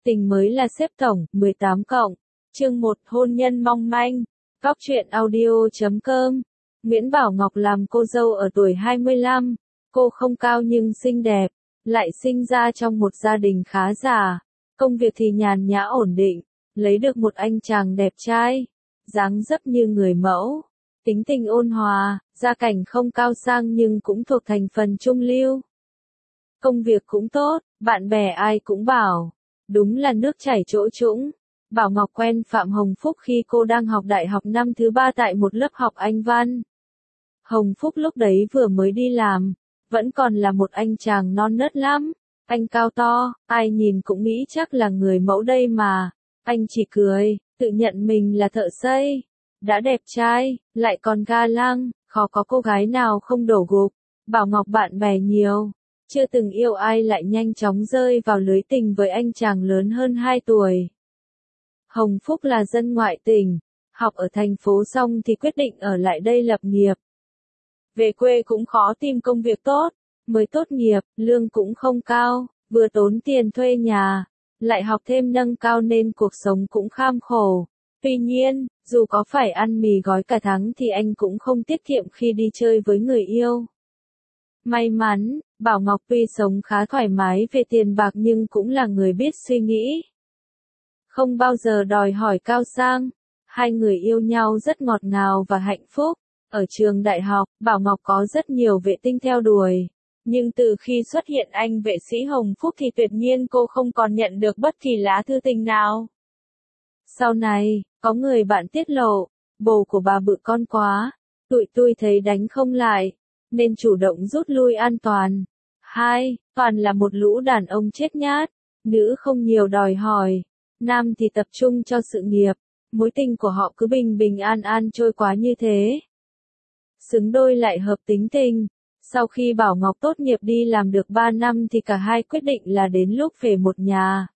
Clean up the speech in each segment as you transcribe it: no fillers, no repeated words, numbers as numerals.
Tình mới là xếp tổng, 18 cộng. Chương 1 hôn nhân mong manh. Góc truyện audio.com. Nguyễn Bảo Ngọc làm cô dâu ở tuổi 25. Cô không cao nhưng xinh đẹp, lại sinh ra trong một gia đình khá giả. Công việc thì nhàn nhã ổn định, lấy được một anh chàng đẹp trai, dáng dấp như người mẫu, tính tình ôn hòa, gia cảnh không cao sang nhưng cũng thuộc thành phần trung lưu. Công việc cũng tốt, bạn bè ai cũng bảo, đúng là nước chảy chỗ trũng. Bảo Ngọc quen Phạm Hồng Phúc khi cô đang học đại học năm thứ 3 tại một lớp học Anh văn. Hồng Phúc lúc đấy vừa mới đi làm, vẫn còn là một anh chàng non nớt lắm. Anh cao to, ai nhìn cũng nghĩ chắc là người mẫu đây mà. Anh chỉ cười, tự nhận mình là thợ xây. Đã đẹp trai, lại còn ga lăng, khó có cô gái nào không đổ gục. Bảo Ngọc bạn bè nhiều, chưa từng yêu ai lại nhanh chóng rơi vào lưới tình với anh chàng lớn hơn 2 tuổi. Hồng Phúc là dân ngoại tỉnh, học ở thành phố xong thì quyết định ở lại đây lập nghiệp. Về quê cũng khó tìm công việc tốt, mới tốt nghiệp, lương cũng không cao, vừa tốn tiền thuê nhà, lại học thêm nâng cao nên cuộc sống cũng kham khổ. Tuy nhiên, dù có phải ăn mì gói cả tháng thì anh cũng không tiết kiệm khi đi chơi với người yêu. May mắn, Bảo Ngọc tuy sống khá thoải mái về tiền bạc nhưng cũng là người biết suy nghĩ. Không bao giờ đòi hỏi cao sang. Hai người yêu nhau rất ngọt ngào và hạnh phúc. Ở trường đại học, Bảo Ngọc có rất nhiều vệ tinh theo đuổi. Nhưng từ khi xuất hiện anh vệ sĩ Hồng Phúc thì tuyệt nhiên cô không còn nhận được bất kỳ lá thư tình nào. Sau này, có người bạn tiết lộ, bồ của bà bự con quá, tụi tôi thấy đánh không lại, nên chủ động rút lui an toàn. Toàn là một lũ đàn ông chết nhát, nữ không nhiều đòi hỏi, nam thì tập trung cho sự nghiệp, mối tình của họ cứ bình bình an an trôi qua như thế. Xứng đôi lại hợp tính tình. Sau khi Bảo Ngọc tốt nghiệp đi làm được 3 năm thì cả hai quyết định là đến lúc về một nhà.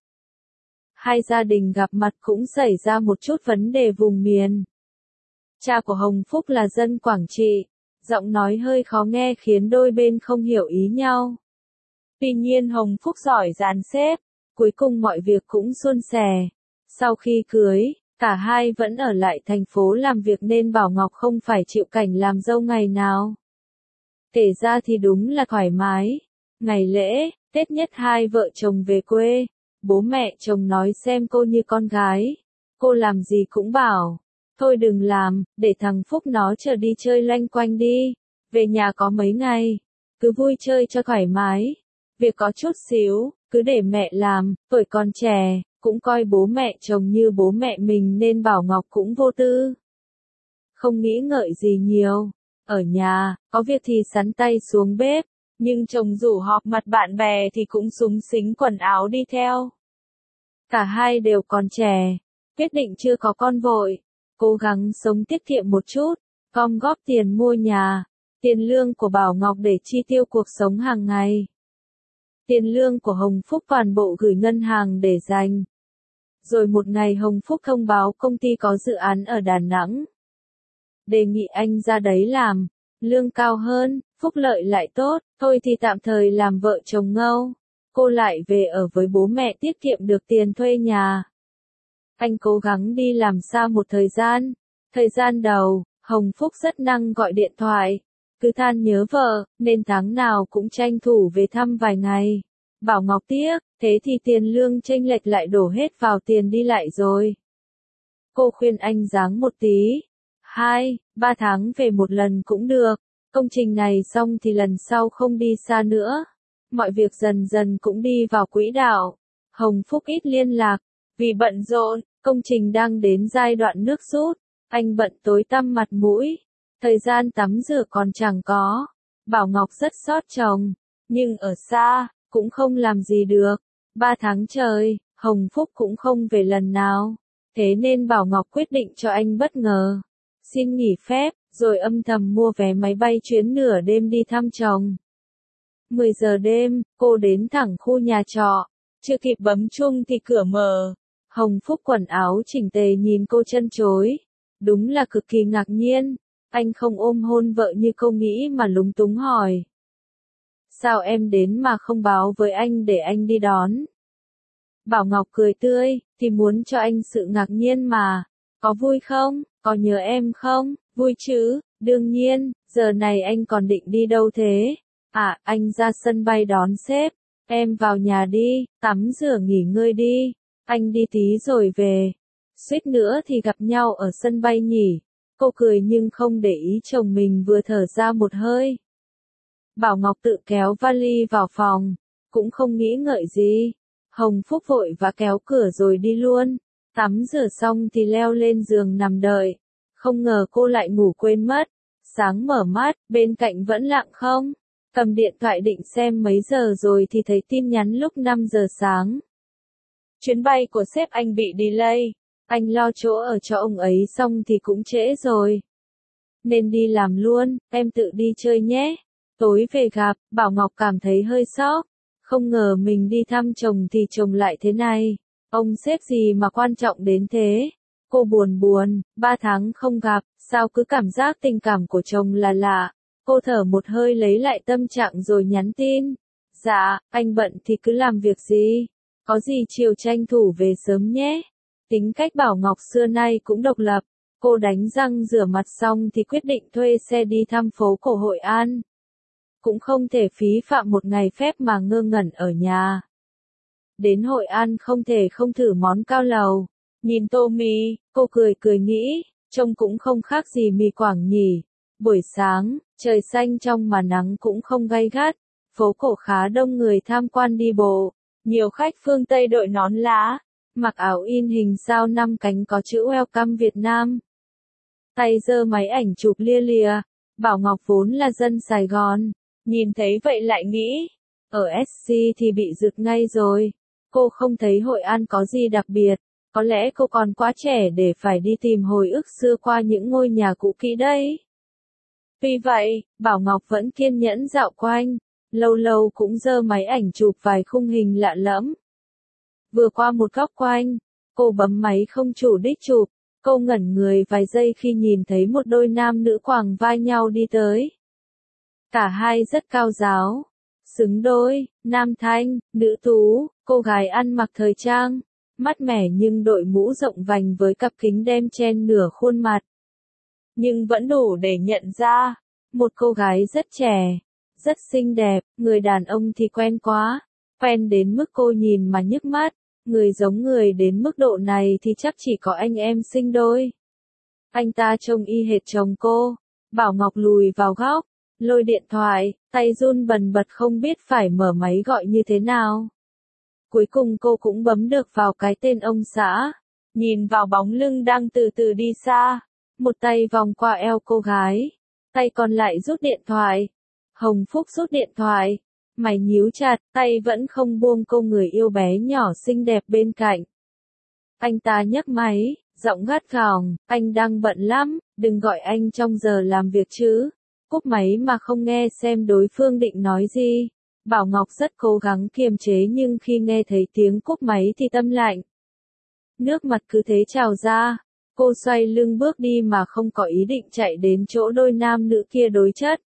Hai gia đình gặp mặt cũng xảy ra một chút vấn đề vùng miền. Cha của Hồng Phúc là dân Quảng Trị, giọng nói hơi khó nghe khiến đôi bên không hiểu ý nhau. Tuy nhiên Hồng Phúc giỏi dàn xếp, cuối cùng mọi việc cũng suôn sẻ. Sau khi cưới, cả hai vẫn ở lại thành phố làm việc nên Bảo Ngọc không phải chịu cảnh làm dâu ngày nào. Kể ra thì đúng là thoải mái. Ngày lễ, Tết nhất hai vợ chồng về quê. Bố mẹ chồng nói xem cô như con gái. Cô làm gì cũng bảo, thôi đừng làm, để thằng Phúc nó chờ đi chơi loanh quanh đi. Về nhà có mấy ngày, cứ vui chơi cho thoải mái. Việc có chút xíu, cứ để mẹ làm, tuổi còn trẻ, cũng coi bố mẹ chồng như bố mẹ mình nên Bảo Ngọc cũng vô tư. Không nghĩ ngợi gì nhiều. Ở nhà, có việc thì sắn tay xuống bếp, nhưng chồng rủ họp mặt bạn bè thì cũng xúm xính quần áo đi theo. Cả hai đều còn trẻ, quyết định chưa có con vội, cố gắng sống tiết kiệm một chút, gom góp tiền mua nhà, tiền lương của Bảo Ngọc để chi tiêu cuộc sống hàng ngày. Tiền lương của Hồng Phúc toàn bộ gửi ngân hàng để dành. Rồi một ngày Hồng Phúc thông báo công ty có dự án ở Đà Nẵng. Đề nghị anh ra đấy làm, lương cao hơn, phúc lợi lại tốt, thôi thì tạm thời làm vợ chồng ngâu. Cô lại về ở với bố mẹ tiết kiệm được tiền thuê nhà. Anh cố gắng đi làm xa một thời gian. Thời gian đầu, Hồng Phúc rất năng gọi điện thoại. Cứ than nhớ vợ, nên tháng nào cũng tranh thủ về thăm vài ngày. Bảo Ngọc tiếc, thế thì tiền lương chênh lệch lại đổ hết vào tiền đi lại rồi. Cô khuyên anh ráng một tí. 2-3 tháng về một lần cũng được. Công trình này xong thì lần sau không đi xa nữa. Mọi việc dần dần cũng đi vào quỹ đạo. Hồng Phúc ít liên lạc, vì bận rộn, công trình đang đến giai đoạn nước rút. Anh bận tối tăm mặt mũi. Thời gian tắm rửa còn chẳng có. Bảo Ngọc rất xót chồng, nhưng ở xa, cũng không làm gì được. 3 tháng trời, Hồng Phúc cũng không về lần nào. Thế nên Bảo Ngọc quyết định cho anh bất ngờ. Xin nghỉ phép, rồi âm thầm mua vé máy bay chuyến nửa đêm đi thăm chồng. 10 giờ đêm, cô đến thẳng khu nhà trọ. Chưa kịp bấm chuông thì cửa mở. Hồng Phúc quần áo chỉnh tề nhìn cô chân chối. Đúng là cực kỳ ngạc nhiên. Anh không ôm hôn vợ như cô nghĩ mà lúng túng hỏi. Sao em đến mà không báo với anh để anh đi đón? Bảo Ngọc cười tươi, thì muốn cho anh sự ngạc nhiên mà. Có vui không? Có nhớ em không? Vui chứ, đương nhiên, giờ này anh còn định đi đâu thế? À, anh ra sân bay đón sếp. Em vào nhà đi, tắm rửa nghỉ ngơi đi. Anh đi tí rồi về. Suýt nữa thì gặp nhau ở sân bay nhỉ. Cô cười nhưng không để ý chồng mình vừa thở ra một hơi. Bảo Ngọc tự kéo vali vào phòng, cũng không nghĩ ngợi gì. Hồng Phúc vội và kéo cửa rồi đi luôn. Tắm rửa xong thì leo lên giường nằm đợi. Không ngờ cô lại ngủ quên mất. Sáng mở mắt, bên cạnh vẫn lặng không. Cầm điện thoại định xem mấy giờ rồi thì thấy tin nhắn lúc 5 giờ sáng. Chuyến bay của sếp anh bị delay. Anh lo chỗ ở cho ông ấy xong thì cũng trễ rồi. Nên đi làm luôn, em tự đi chơi nhé. Tối về gặp, Bảo Ngọc cảm thấy hơi sốc. Không ngờ mình đi thăm chồng thì chồng lại thế này. Ông sếp gì mà quan trọng đến thế? Cô buồn, 3 tháng không gặp, sao cứ cảm giác tình cảm của chồng là lạ. Cô thở một hơi lấy lại tâm trạng rồi nhắn tin. Dạ, anh bận thì cứ làm việc gì. Có gì chiều tranh thủ về sớm nhé. Tính cách Bảo Ngọc xưa nay cũng độc lập. Cô đánh răng rửa mặt xong thì quyết định thuê xe đi thăm phố cổ Hội An. Cũng không thể phí phạm một ngày phép mà ngơ ngẩn ở nhà. Đến Hội An không thể không thử món cao lầu. Nhìn tô mì, cô cười nghĩ, trông cũng không khác gì mì Quảng nhỉ. Buổi sáng, trời xanh trong mà nắng cũng không gay gắt. Phố cổ khá đông người tham quan đi bộ. Nhiều khách phương Tây đội nón lá, mặc áo in hình sao 5 cánh có chữ Welcome Việt Nam. Tay giơ máy ảnh chụp lia lịa. Bảo Ngọc vốn là dân Sài Gòn. Nhìn thấy vậy lại nghĩ, ở SC thì bị rực ngay rồi. Cô không thấy Hội An có gì đặc biệt. Có lẽ cô còn quá trẻ để phải đi tìm hồi ức xưa qua những ngôi nhà cũ kỹ đấy. Vì vậy, Bảo Ngọc vẫn kiên nhẫn dạo quanh. Lâu lâu cũng giơ máy ảnh chụp vài khung hình lạ lẫm. Vừa qua một góc quanh, cô bấm máy không chủ đích chụp. Cô ngẩn người vài giây khi nhìn thấy một đôi nam nữ quàng vai nhau đi tới. Cả hai rất cao ráo, xứng đôi, nam thanh, nữ tú, cô gái ăn mặc thời trang, mát mẻ nhưng đội mũ rộng vành với cặp kính đen che nửa khuôn mặt. Nhưng vẫn đủ để nhận ra, một cô gái rất trẻ, rất xinh đẹp, người đàn ông thì quen quá, quen đến mức cô nhìn mà nhức mắt, người giống người đến mức độ này thì chắc chỉ có anh em sinh đôi. Anh ta trông y hệt chồng cô. Bảo Ngọc lùi vào góc, lôi điện thoại, tay run bần bật không biết phải mở máy gọi như thế nào. Cuối cùng cô cũng bấm được vào cái tên ông xã. Nhìn vào bóng lưng đang từ từ đi xa, một tay vòng qua eo cô gái, tay còn lại rút điện thoại. Hồng Phúc rút điện thoại, mày nhíu chặt, tay vẫn không buông cô người yêu bé nhỏ xinh đẹp bên cạnh. Anh ta nhấc máy, giọng gắt gỏng, anh đang bận lắm, đừng gọi anh trong giờ làm việc chứ. Cúp máy mà không nghe xem đối phương định nói gì. Bảo Ngọc rất cố gắng kiềm chế nhưng khi nghe thấy tiếng cúp máy thì tâm lạnh. Nước mặt cứ thế trào ra. Cô xoay lưng bước đi mà không có ý định chạy đến chỗ đôi nam nữ kia đối chất.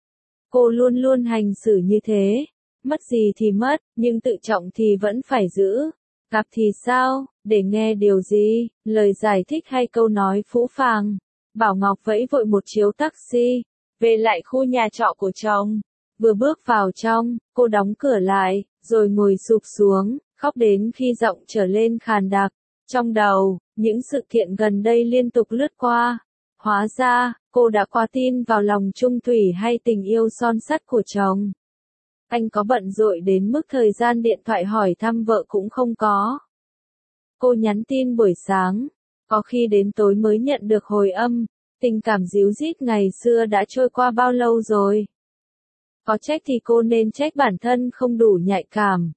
Cô luôn luôn hành xử như thế. Mất gì thì mất, nhưng tự trọng thì vẫn phải giữ. Gặp thì sao, để nghe điều gì, lời giải thích hay câu nói phũ phàng. Bảo Ngọc vẫy vội một chiếu taxi, về lại khu nhà trọ của chồng. Vừa bước vào trong, cô đóng cửa lại, rồi ngồi sụp xuống, khóc đến khi giọng trở lên khàn đặc. Trong đầu, những sự kiện gần đây liên tục lướt qua. Hóa ra, cô đã quá tin vào lòng trung thủy hay tình yêu son sắt của chồng. Anh có bận rộn đến mức thời gian điện thoại hỏi thăm vợ cũng không có. Cô nhắn tin buổi sáng, có khi đến tối mới nhận được hồi âm. Tình cảm díu dít ngày xưa đã trôi qua bao lâu rồi? Có trách thì cô nên trách bản thân không đủ nhạy cảm.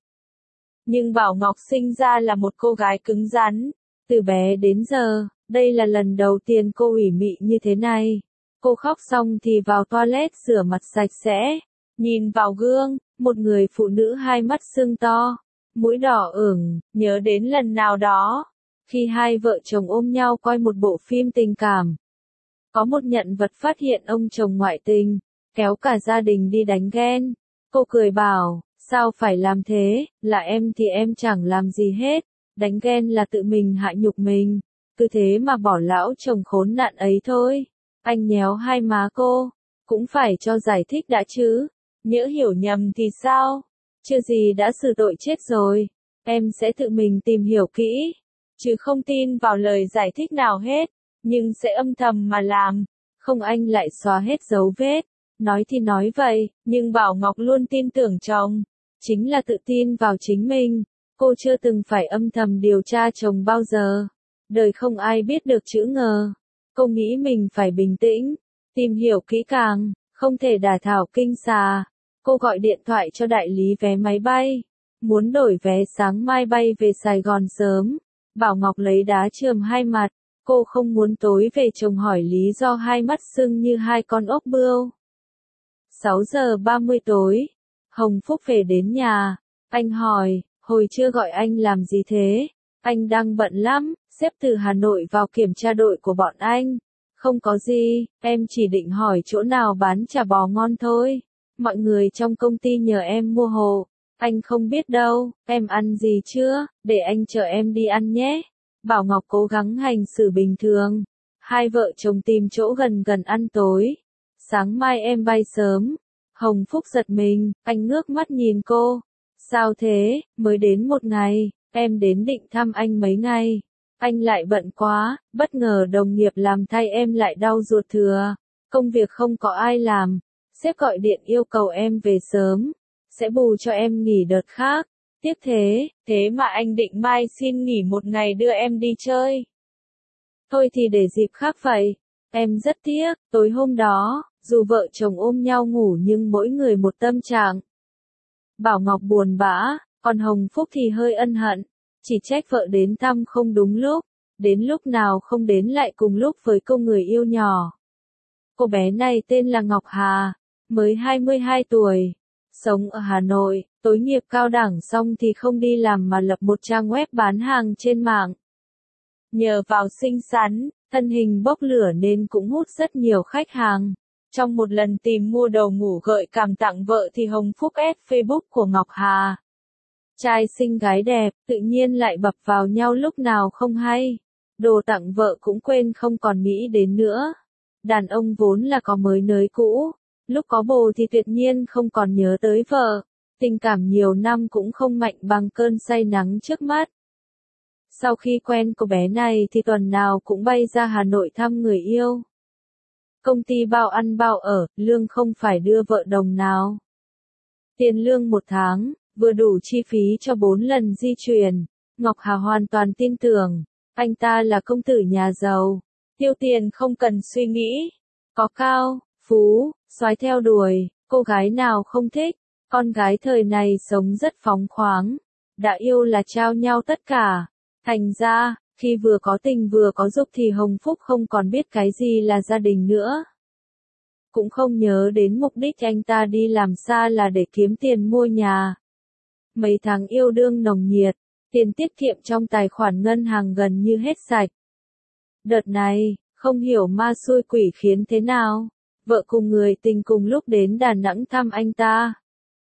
Nhưng Bảo Ngọc sinh ra là một cô gái cứng rắn. Từ bé đến giờ, đây là lần đầu tiên cô ủy mị như thế này. Cô khóc xong thì vào toilet rửa mặt sạch sẽ. Nhìn vào gương, một người phụ nữ hai mắt sưng to, mũi đỏ ửng, nhớ đến lần nào đó, khi hai vợ chồng ôm nhau coi một bộ phim tình cảm. Có một nhận vật phát hiện ông chồng ngoại tình, kéo cả gia đình đi đánh ghen. Cô cười bảo, Sao phải làm thế, là em thì em chẳng làm gì hết, đánh ghen là tự mình hại nhục mình, cứ thế mà bỏ lão chồng khốn nạn ấy thôi. Anh nhéo hai má cô, cũng phải cho giải thích đã chứ, nhỡ hiểu nhầm thì sao, chưa gì đã xử tội chết rồi, em sẽ tự mình tìm hiểu kỹ, chứ không tin vào lời giải thích nào hết, nhưng sẽ âm thầm mà làm, không anh lại xóa hết dấu vết. Nói thì nói vậy, nhưng Bảo Ngọc luôn tin tưởng chồng, chính là tự tin vào chính mình, cô chưa từng phải âm thầm điều tra chồng bao giờ, đời không ai biết được chữ ngờ, cô nghĩ mình phải bình tĩnh, tìm hiểu kỹ càng, không thể đả thảo kinh xà, cô gọi điện thoại cho đại lý vé máy bay, muốn đổi vé sáng mai bay về Sài Gòn sớm, Bảo Ngọc lấy đá chườm hai mặt, cô không muốn tối về chồng hỏi lý do hai mắt sưng như hai con ốc bươu. 6 giờ 30 tối, Hồng Phúc về đến nhà, anh hỏi, hồi trưa gọi anh làm gì thế? Anh đang bận lắm, sếp từ Hà Nội vào kiểm tra đội của bọn anh. Không có gì, em chỉ định hỏi chỗ nào bán chả bò ngon thôi. Mọi người trong công ty nhờ em mua hộ. Anh không biết đâu, em ăn gì chưa, để anh chở em đi ăn nhé. Bảo Ngọc cố gắng hành xử bình thường. Hai vợ chồng tìm chỗ gần gần ăn tối. Sáng mai em bay sớm. Hồng Phúc giật mình, anh ngước mắt nhìn cô. Sao thế, mới đến một ngày, em đến định thăm anh mấy ngày. Anh lại bận quá, bất ngờ đồng nghiệp làm thay em lại đau ruột thừa. Công việc không có ai làm. Sếp gọi điện yêu cầu em về sớm. Sẽ bù cho em nghỉ đợt khác. Tiếc thế mà anh định mai xin nghỉ một ngày đưa em đi chơi. Thôi thì để dịp khác vậy. Em rất tiếc, tối hôm đó, dù vợ chồng ôm nhau ngủ nhưng mỗi người một tâm trạng. Bảo Ngọc buồn bã, còn Hồng Phúc thì hơi ân hận, chỉ trách vợ đến thăm không đúng lúc, đến lúc nào không đến lại cùng lúc với cô người yêu nhỏ. Cô bé này tên là Ngọc Hà, mới 22 tuổi, sống ở Hà Nội, tối nghiệp cao đẳng xong thì không đi làm mà lập một trang web bán hàng trên mạng. Nhờ vào xinh xắn, thân hình bốc lửa nên cũng hút rất nhiều khách hàng. Trong một lần tìm mua đồ ngủ gợi cảm tặng vợ thì Hồng Phúc ép Facebook của Ngọc Hà. Trai xinh gái đẹp, tự nhiên lại bập vào nhau lúc nào không hay. Đồ tặng vợ cũng quên không còn nghĩ đến nữa. Đàn ông vốn là có mới nới cũ, lúc có bồ thì tuyệt nhiên không còn nhớ tới vợ. Tình cảm nhiều năm cũng không mạnh bằng cơn say nắng trước mắt. Sau khi quen cô bé này thì tuần nào cũng bay ra Hà Nội thăm người yêu. Công ty bao ăn bao ở, lương không phải đưa vợ đồng nào. Tiền lương một tháng, vừa đủ chi phí cho 4 lần di chuyển. Ngọc Hà hoàn toàn tin tưởng, anh ta là công tử nhà giàu, tiêu tiền không cần suy nghĩ. Có cao, phú, soái theo đuổi, cô gái nào không thích. Con gái thời này sống rất phóng khoáng, đã yêu là trao nhau tất cả. Thành ra, khi vừa có tình vừa có dục thì Hồng Phúc không còn biết cái gì là gia đình nữa. Cũng không nhớ đến mục đích anh ta đi làm xa là để kiếm tiền mua nhà. Mấy tháng yêu đương nồng nhiệt, tiền tiết kiệm trong tài khoản ngân hàng gần như hết sạch. Đợt này, không hiểu ma xui quỷ khiến thế nào, vợ cùng người tình cùng lúc đến Đà Nẵng thăm anh ta.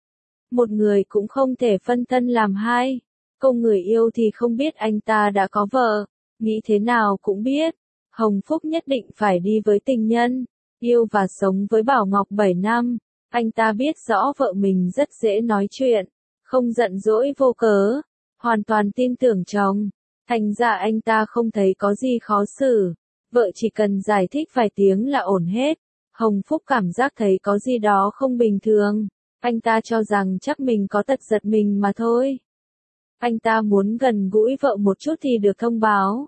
Một người cũng không thể phân thân làm hai. Cô người yêu thì không biết anh ta đã có vợ, nghĩ thế nào cũng biết. Hồng Phúc nhất định phải đi với tình nhân, yêu và sống với Bảo Ngọc 7 năm. Anh ta biết rõ vợ mình rất dễ nói chuyện, không giận dỗi vô cớ, hoàn toàn tin tưởng chồng. Thành ra anh ta không thấy có gì khó xử, vợ chỉ cần giải thích vài tiếng là ổn hết. Hồng Phúc cảm giác thấy có gì đó không bình thường, anh ta cho rằng chắc mình có tật giật mình mà thôi. Anh ta muốn gần gũi vợ một chút thì được thông báo.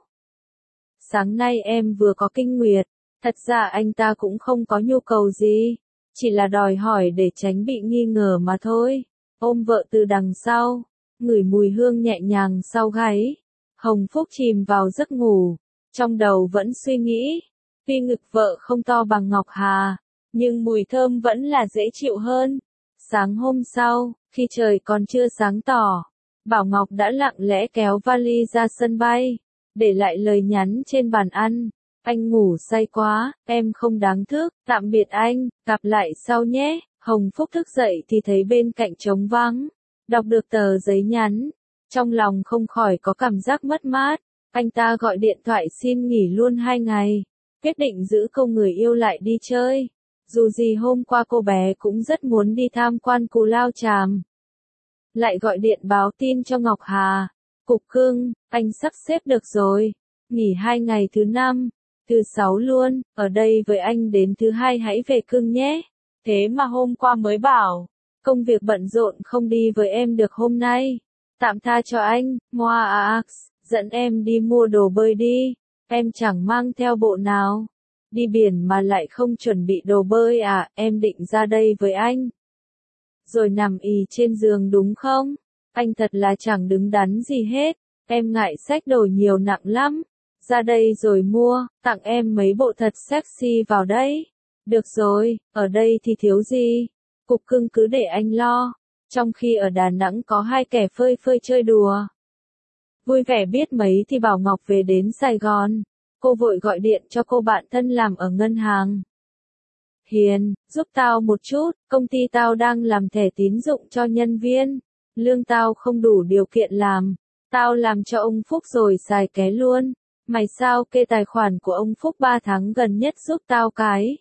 Sáng nay em vừa có kinh nguyệt, thật ra anh ta cũng không có nhu cầu gì, chỉ là đòi hỏi để tránh bị nghi ngờ mà thôi. Ôm vợ từ đằng sau, ngửi mùi hương nhẹ nhàng sau gáy. Hồng Phúc chìm vào giấc ngủ, trong đầu vẫn suy nghĩ, tuy ngực vợ không to bằng Ngọc Hà, nhưng mùi thơm vẫn là dễ chịu hơn. Sáng hôm sau, khi trời còn chưa sáng tỏ, Bảo Ngọc đã lặng lẽ kéo vali ra sân bay, để lại lời nhắn trên bàn ăn. Anh ngủ say quá, em không đáng thức, tạm biệt anh, gặp lại sau nhé. Hồng Phúc thức dậy thì thấy bên cạnh trống vắng. Đọc được tờ giấy nhắn, trong lòng không khỏi có cảm giác mất mát. Anh ta gọi điện thoại xin nghỉ luôn 2 ngày, quyết định giữ cô người yêu lại đi chơi. Dù gì hôm qua cô bé cũng rất muốn đi tham quan Cù Lao Chàm. Lại gọi điện báo tin cho Ngọc Hà. Cục cưng, anh sắp xếp được rồi. Nghỉ 2 ngày thứ 5, thứ 6 luôn, ở đây với anh đến thứ 2 hãy về cưng nhé. Thế mà hôm qua mới bảo, công việc bận rộn không đi với em được hôm nay. Tạm tha cho anh, Moa dẫn em đi mua đồ bơi đi. Em chẳng mang theo bộ nào. Đi biển mà lại không chuẩn bị đồ bơi à, em định ra đây với anh. Rồi nằm ì trên giường đúng không? Anh thật là chẳng đứng đắn gì hết. Em ngại xách đồ nhiều nặng lắm. Ra đây rồi mua, tặng em mấy bộ thật sexy vào đấy. Được rồi, ở đây thì thiếu gì? Cục cưng cứ để anh lo. Trong khi ở Đà Nẵng có 2 kẻ phơi phơi chơi đùa. Vui vẻ biết mấy thì bảo Ngọc về đến Sài Gòn. Cô vội gọi điện cho cô bạn thân làm ở ngân hàng. Hiền, giúp tao một chút, công ty tao đang làm thẻ tín dụng cho nhân viên. Lương tao không đủ điều kiện làm. Tao làm cho ông Phúc rồi xài ké luôn. Mày sao kê tài khoản của ông Phúc 3 tháng gần nhất giúp tao cái.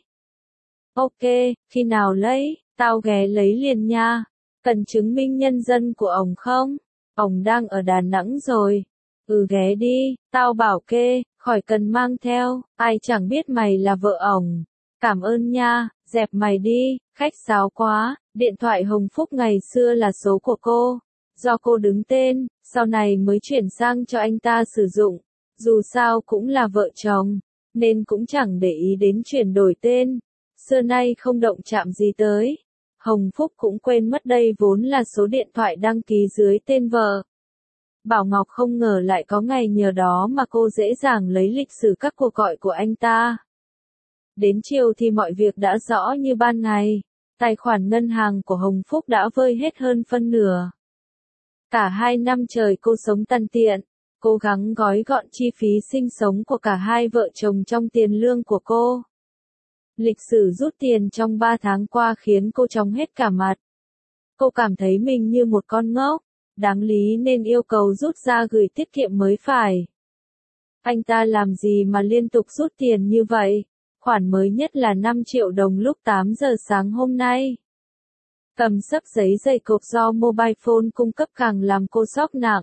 Ok, khi nào lấy, tao ghé lấy liền nha. Cần chứng minh nhân dân của ông không? Ông đang ở Đà Nẵng rồi. Ghé đi, tao bảo kê, khỏi cần mang theo, ai chẳng biết mày là vợ ổng. Cảm ơn nha, dẹp mày đi, khách sáo quá, điện thoại Hồng Phúc ngày xưa là số của cô. Do cô đứng tên, sau này mới chuyển sang cho anh ta sử dụng. Dù sao cũng là vợ chồng, nên cũng chẳng để ý đến chuyển đổi tên. Xưa nay không động chạm gì tới. Hồng Phúc cũng quên mất đây vốn là số điện thoại đăng ký dưới tên vợ. Bảo Ngọc không ngờ lại có ngày nhờ đó mà cô dễ dàng lấy lịch sử các cuộc gọi của anh ta. Đến chiều thì mọi việc đã rõ như ban ngày. Tài khoản ngân hàng của Hồng Phúc đã vơi hết hơn phân nửa. Cả 2 năm trời cô sống tằn tiện, cố gắng gói gọn chi phí sinh sống của cả hai vợ chồng trong tiền lương của cô. Lịch sử rút tiền trong 3 tháng qua khiến cô chóng hết cả mặt. Cô cảm thấy mình như một con ngốc, đáng lý nên yêu cầu rút ra gửi tiết kiệm mới phải. Anh ta làm gì mà liên tục rút tiền như vậy? Khoản mới nhất là 5 triệu đồng lúc 8 giờ sáng hôm nay. Cầm xấp giấy dày cộp do mobile phone cung cấp càng làm cô sốc nặng.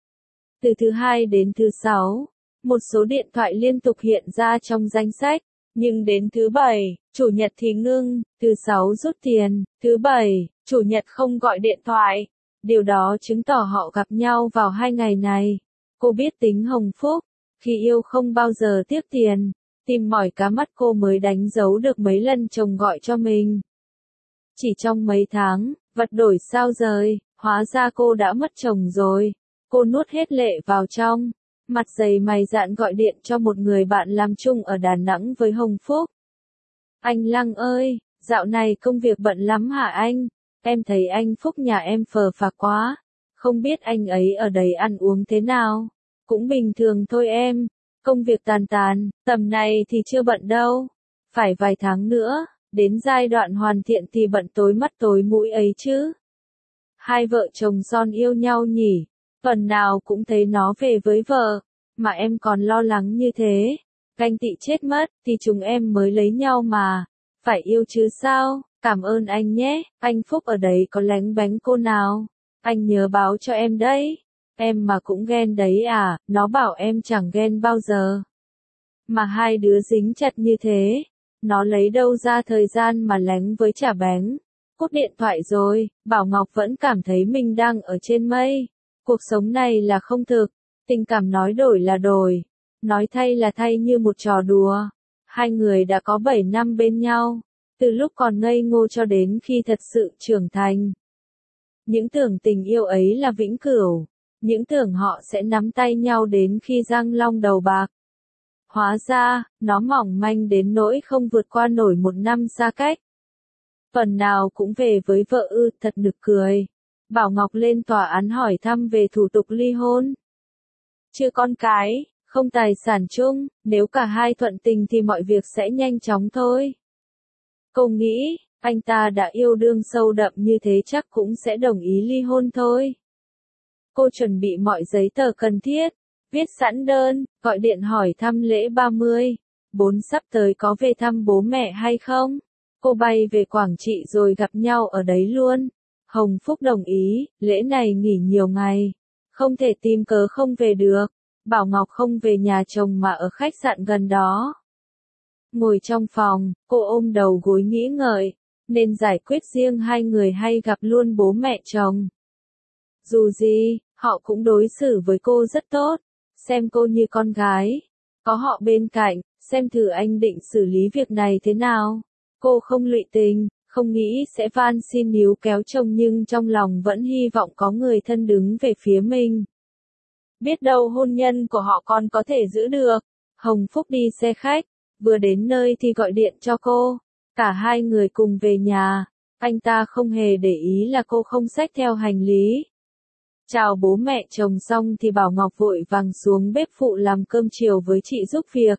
Từ thứ 2 đến thứ 6, một số điện thoại liên tục hiện ra trong danh sách, nhưng đến thứ 7, chủ nhật thì ngưng, thứ 6 rút tiền, thứ 7, chủ nhật không gọi điện thoại. Điều đó chứng tỏ họ gặp nhau vào 2 ngày này. Cô biết tính Hồng Phúc, khi yêu không bao giờ tiếc tiền, tìm mỏi cá mắt cô mới đánh dấu được mấy lần chồng gọi cho mình. Chỉ trong mấy tháng, vật đổi sao rời, hóa ra cô đã mất chồng rồi. Cô nuốt hết lệ vào trong, mặt dày mày dạn gọi điện cho một người bạn làm chung ở Đà Nẵng với Hồng Phúc. Anh Lăng ơi, dạo này công việc bận lắm hả anh? Em thấy anh Phúc nhà em phờ phạc quá. Không biết anh ấy ở đấy ăn uống thế nào? Cũng bình thường thôi em. Công việc tàn tàn, tầm này thì chưa bận đâu. Phải vài tháng nữa, đến giai đoạn hoàn thiện thì bận tối mắt tối mũi ấy chứ. Hai vợ chồng son yêu nhau nhỉ? Tuần nào cũng thấy nó về với vợ, mà em còn lo lắng như thế. Ganh tị chết mất, thì chúng em mới lấy nhau mà. Phải yêu chứ sao? Cảm ơn anh nhé, anh Phúc ở đấy có lánh bánh cô nào? Anh nhớ báo cho em đấy. Em mà cũng ghen đấy à, nó bảo em chẳng ghen bao giờ. Mà hai đứa dính chặt như thế, nó lấy đâu ra thời gian mà lánh với chả bánh. Cúp điện thoại rồi, Bảo Ngọc vẫn cảm thấy mình đang ở trên mây. Cuộc sống này là không thực, tình cảm nói đổi là đổi, nói thay là thay như một trò đùa. Hai người đã có 7 năm bên nhau, từ lúc còn ngây ngô cho đến khi thật sự trưởng thành. Những tưởng tình yêu ấy là vĩnh cửu, những tưởng họ sẽ nắm tay nhau đến khi răng long đầu bạc. Hóa ra, nó mỏng manh đến nỗi không vượt qua nổi 1 năm xa cách. Tuần nào cũng về với vợ thật nực cười. Bảo Ngọc lên tòa án hỏi thăm về thủ tục ly hôn. Chưa con cái, không tài sản chung, nếu cả hai thuận tình thì mọi việc sẽ nhanh chóng thôi. Cô nghĩ, Anh ta đã yêu đương sâu đậm như thế chắc cũng sẽ đồng ý ly hôn thôi. Cô chuẩn bị mọi giấy tờ cần thiết, viết sẵn đơn, gọi điện hỏi thăm lễ 30. 4 sắp tới có về thăm bố mẹ hay không? Cô bay về Quảng Trị rồi gặp nhau ở đấy luôn. Hồng Phúc đồng ý, lễ này nghỉ nhiều ngày. Không thể tìm cớ không về được. Bảo Ngọc không về nhà chồng mà ở khách sạn gần đó. Ngồi trong phòng, cô ôm đầu gối nghĩ ngợi. Nên giải quyết riêng hai người hay gặp luôn bố mẹ chồng. Dù gì, họ cũng đối xử với cô rất tốt. Xem cô như con gái. Có họ bên cạnh, xem thử anh định xử lý việc này thế nào. Cô không lụy tình, không nghĩ sẽ van xin níu kéo chồng nhưng trong lòng vẫn hy vọng có người thân đứng về phía mình. Biết đâu hôn nhân của họ còn có thể giữ được. Hồng Phúc đi xe khách, vừa đến nơi thì gọi điện cho cô. Cả hai người cùng về nhà. Anh ta không hề để ý là cô không xách theo hành lý. Chào bố mẹ chồng xong thì Bảo Ngọc vội vàng xuống bếp phụ làm cơm chiều với chị giúp việc.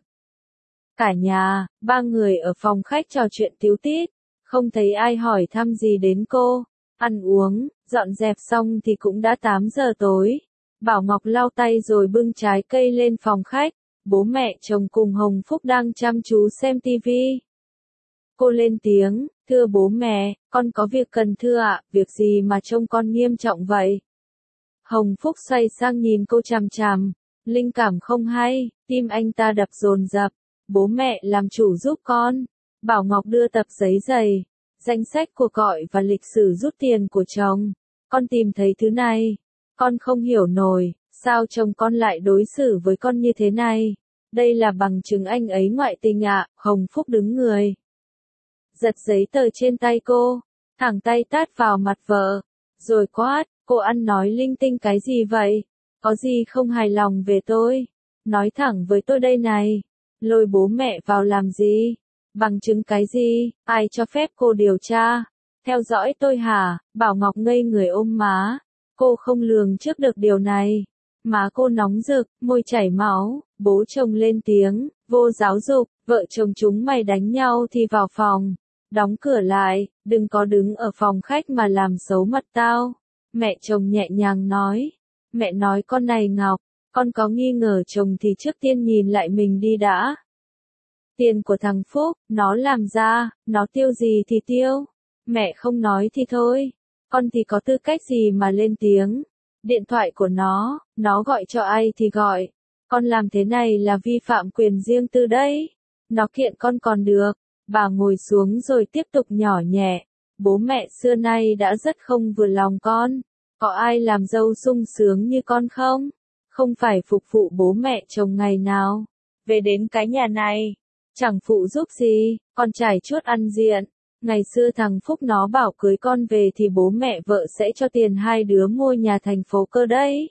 Cả nhà, ba người ở phòng khách trò chuyện tíu tít, không thấy ai hỏi thăm gì đến cô. Ăn uống, dọn dẹp xong thì cũng đã 8 giờ tối. Bảo Ngọc lau tay rồi bưng trái cây lên phòng khách. Bố mẹ chồng cùng Hồng Phúc đang chăm chú xem tivi. Cô lên tiếng, thưa bố mẹ, con có việc cần thưa ạ, việc gì mà trông con nghiêm trọng vậy? Hồng Phúc xoay sang nhìn cô chằm chằm, linh cảm không hay, tim anh ta đập dồn dập. Bố mẹ làm chủ giúp con. Bảo Ngọc đưa tập giấy dày, danh sách cuộc gọi và lịch sử rút tiền của chồng. Con tìm thấy thứ này. Con không hiểu nổi, sao chồng con lại đối xử với con như thế này? Đây là bằng chứng anh ấy ngoại tình ạ. Hồng Phúc đứng người, giật giấy tờ trên tay cô, thẳng tay tát vào mặt vợ, rồi quát, cô ăn nói linh tinh cái gì vậy? Có gì không hài lòng về tôi? Nói thẳng với tôi đây này. Lôi bố mẹ vào làm gì? Bằng chứng cái gì? Ai cho phép cô điều tra? Theo dõi tôi hả? Bảo Ngọc ngây người ôm má. Cô không lường trước được điều này. Má cô nóng rực, môi chảy máu. Bố chồng lên tiếng, vô giáo dục, vợ chồng chúng mày đánh nhau thì vào phòng. Đóng cửa lại, đừng có đứng ở phòng khách mà làm xấu mặt tao. Mẹ chồng nhẹ nhàng nói. Mẹ nói con này Ngọc, con có nghi ngờ chồng thì trước tiên nhìn lại mình đi đã. Tiền của thằng Phúc, nó làm ra, nó tiêu gì thì tiêu. Mẹ không nói thì thôi. Con thì có tư cách gì mà lên tiếng. Điện thoại của nó gọi cho ai thì gọi. Con làm thế này là vi phạm quyền riêng tư đấy. Nó kiện con còn được. Bà ngồi xuống rồi tiếp tục nhỏ nhẹ. Bố mẹ xưa nay đã rất không vừa lòng con. Có ai làm dâu sung sướng như con không? Không phải phục vụ bố mẹ chồng ngày nào. Về đến cái nhà này, chẳng phụ giúp gì, con trải chuốt ăn diện. Ngày xưa thằng Phúc nó bảo cưới con về thì bố mẹ vợ sẽ cho tiền hai đứa mua nhà thành phố cơ đấy.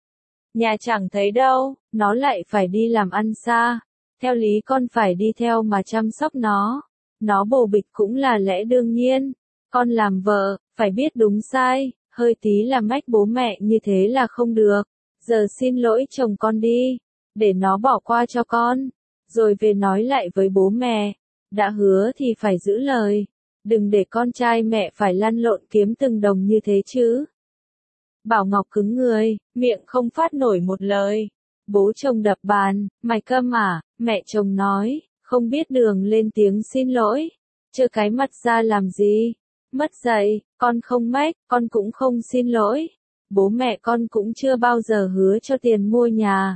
Nhà chẳng thấy đâu, nó lại phải đi làm ăn xa. Theo lý con phải đi theo mà chăm sóc nó. Nó bồ bịch cũng là lẽ đương nhiên. Con làm vợ, phải biết đúng sai, hơi tí là mách bố mẹ như thế là không được. Giờ xin lỗi chồng con đi, để nó bỏ qua cho con. Rồi về nói lại với bố mẹ. Đã hứa thì phải giữ lời. Đừng để con trai mẹ phải lăn lộn kiếm từng đồng như thế chứ. Bảo Ngọc cứng người, miệng không phát nổi một lời. Bố chồng đập bàn, mày câm à? Mẹ chồng nói, không biết đường lên tiếng xin lỗi. Chơ cái mặt ra làm gì? Mất dạy, con không mách, con cũng không xin lỗi. Bố mẹ con cũng chưa bao giờ hứa cho tiền mua nhà.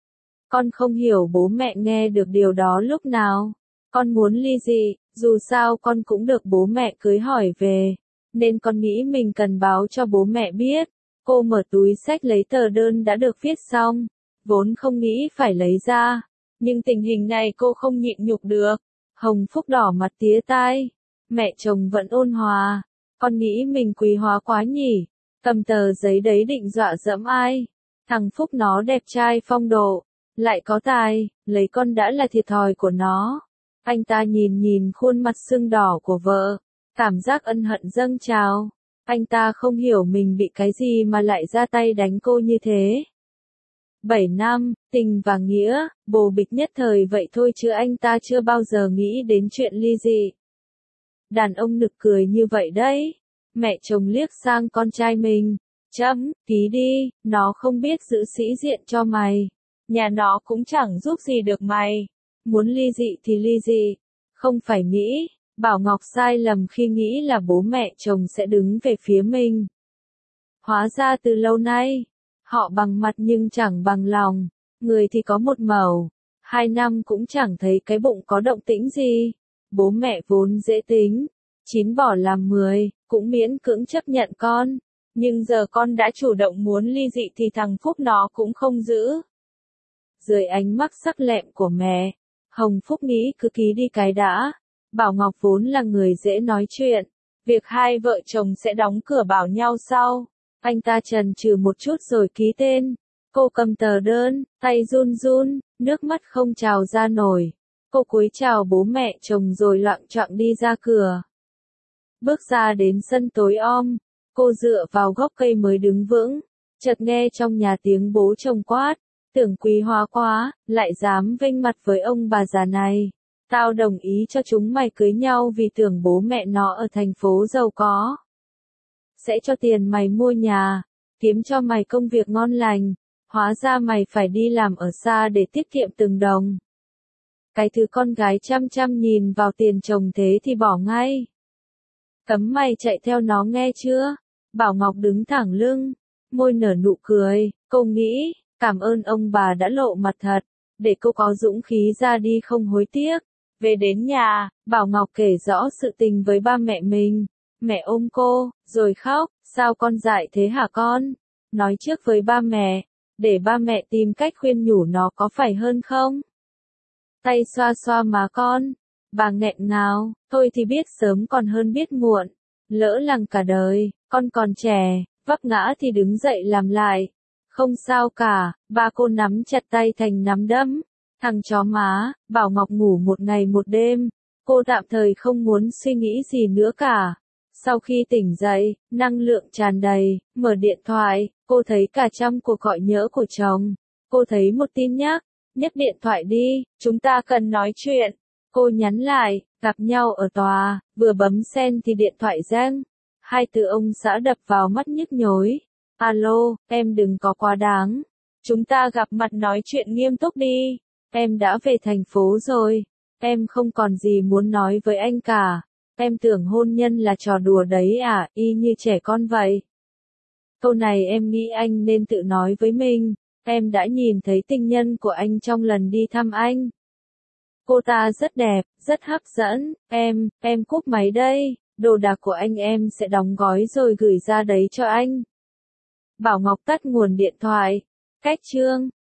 Con không hiểu bố mẹ nghe được điều đó lúc nào. Con muốn ly dị, dù sao con cũng được bố mẹ cưới hỏi về. Nên con nghĩ mình cần báo cho bố mẹ biết. Cô mở túi xách lấy tờ đơn đã được viết xong. Vốn không nghĩ phải lấy ra. Nhưng tình hình này cô không nhịn nhục được. Hồng Phúc đỏ mặt tía tai. Mẹ chồng vẫn ôn hòa. Con nghĩ mình quý hóa quá nhỉ. Cầm tờ giấy đấy định dọa dẫm ai. Thằng Phúc nó đẹp trai phong độ. Lại có tài, lấy con đã là thiệt thòi của nó. Anh ta nhìn khuôn mặt sưng đỏ của vợ. Cảm giác ân hận dâng trào. Anh ta không hiểu mình bị cái gì mà lại ra tay đánh cô như thế. 7 năm, tình và nghĩa, bồ bịch nhất thời vậy thôi chứ anh ta chưa bao giờ nghĩ đến chuyện ly dị. đàn ông nực cười như vậy đấy. Mẹ chồng liếc sang con trai mình. Ký đi, nó không biết giữ sĩ diện cho mày. Nhà nó cũng chẳng giúp gì được mày. Muốn ly dị thì ly dị. Không phải nghĩ. Bảo Ngọc sai lầm khi nghĩ là bố mẹ chồng sẽ đứng về phía mình. Hóa ra từ lâu nay, họ bằng mặt nhưng chẳng bằng lòng. Người thì có một mẩu. 2 năm cũng chẳng thấy cái bụng có động tĩnh gì. Bố mẹ vốn dễ tính. 9 bỏ làm 10, cũng miễn cưỡng chấp nhận con. Nhưng giờ con đã chủ động muốn ly dị thì thằng Phúc nó cũng không giữ. Dưới ánh mắt sắc lẹm của mẹ, Hồng Phúc nghĩ cứ ký đi cái đã. Bảo Ngọc vốn là người dễ nói chuyện. Việc hai vợ chồng sẽ đóng cửa bảo nhau sau. Anh ta chần chừ một chút rồi ký tên. Cô cầm tờ đơn, tay run run, nước mắt không trào ra nổi. Cô cúi chào bố mẹ chồng rồi loạng choạng đi ra cửa. Bước ra đến sân tối om, cô dựa vào gốc cây mới đứng vững. Chợt nghe trong nhà tiếng bố chồng quát. Tưởng quý hóa quá, lại dám vênh mặt với ông bà già này. Tao đồng ý cho chúng mày cưới nhau vì tưởng bố mẹ nó ở thành phố giàu có. Sẽ cho tiền mày mua nhà, kiếm cho mày công việc ngon lành. Hóa ra mày phải đi làm ở xa để tiết kiệm từng đồng. Cái thứ con gái chăm chăm nhìn vào tiền chồng thế thì bỏ ngay. Cấm mày chạy theo nó nghe chưa? Bảo Ngọc đứng thẳng lưng, môi nở nụ cười, cô nghĩ, cảm ơn ông bà đã lộ mặt thật, để cô có dũng khí ra đi không hối tiếc. Về đến nhà, Bảo Ngọc kể rõ sự tình với ba mẹ mình. Mẹ ôm cô, rồi khóc, sao con dại thế hả con? Nói trước với ba mẹ, để ba mẹ tìm cách khuyên nhủ nó có phải hơn không? Tay xoa xoa má con, bà nghẹn ngào, thôi thì biết sớm còn hơn biết muộn. Lỡ lằng cả đời, con còn trẻ, vấp ngã thì đứng dậy làm lại. Không sao cả, ba cô nắm chặt tay thành nắm đấm. Thằng chó má, Bảo Ngọc ngủ một ngày một đêm. Cô tạm thời không muốn suy nghĩ gì nữa cả. Sau khi tỉnh dậy, năng lượng tràn đầy, mở điện thoại, cô thấy cả trăm cuộc gọi nhỡ của chồng. Cô thấy một tin nhắc, nhấc điện thoại đi, chúng ta cần nói chuyện. Cô nhắn lại, gặp nhau ở tòa, vừa bấm send thì điện thoại reng. 2 từ ông xã đập vào mắt nhức nhối. Alo, em đừng có quá đáng. Chúng ta gặp mặt nói chuyện nghiêm túc đi. Em đã về thành phố rồi. Em không còn gì muốn nói với anh cả. Em tưởng hôn nhân là trò đùa đấy à, y như trẻ con vậy. Câu này em nghĩ anh nên tự nói với mình. Em đã nhìn thấy tình nhân của anh trong lần đi thăm anh. Cô ta rất đẹp, rất hấp dẫn. Em cúp máy đây. Đồ đạc của anh em sẽ đóng gói rồi gửi ra đấy cho anh. Bảo Ngọc tắt nguồn điện thoại. Cách chương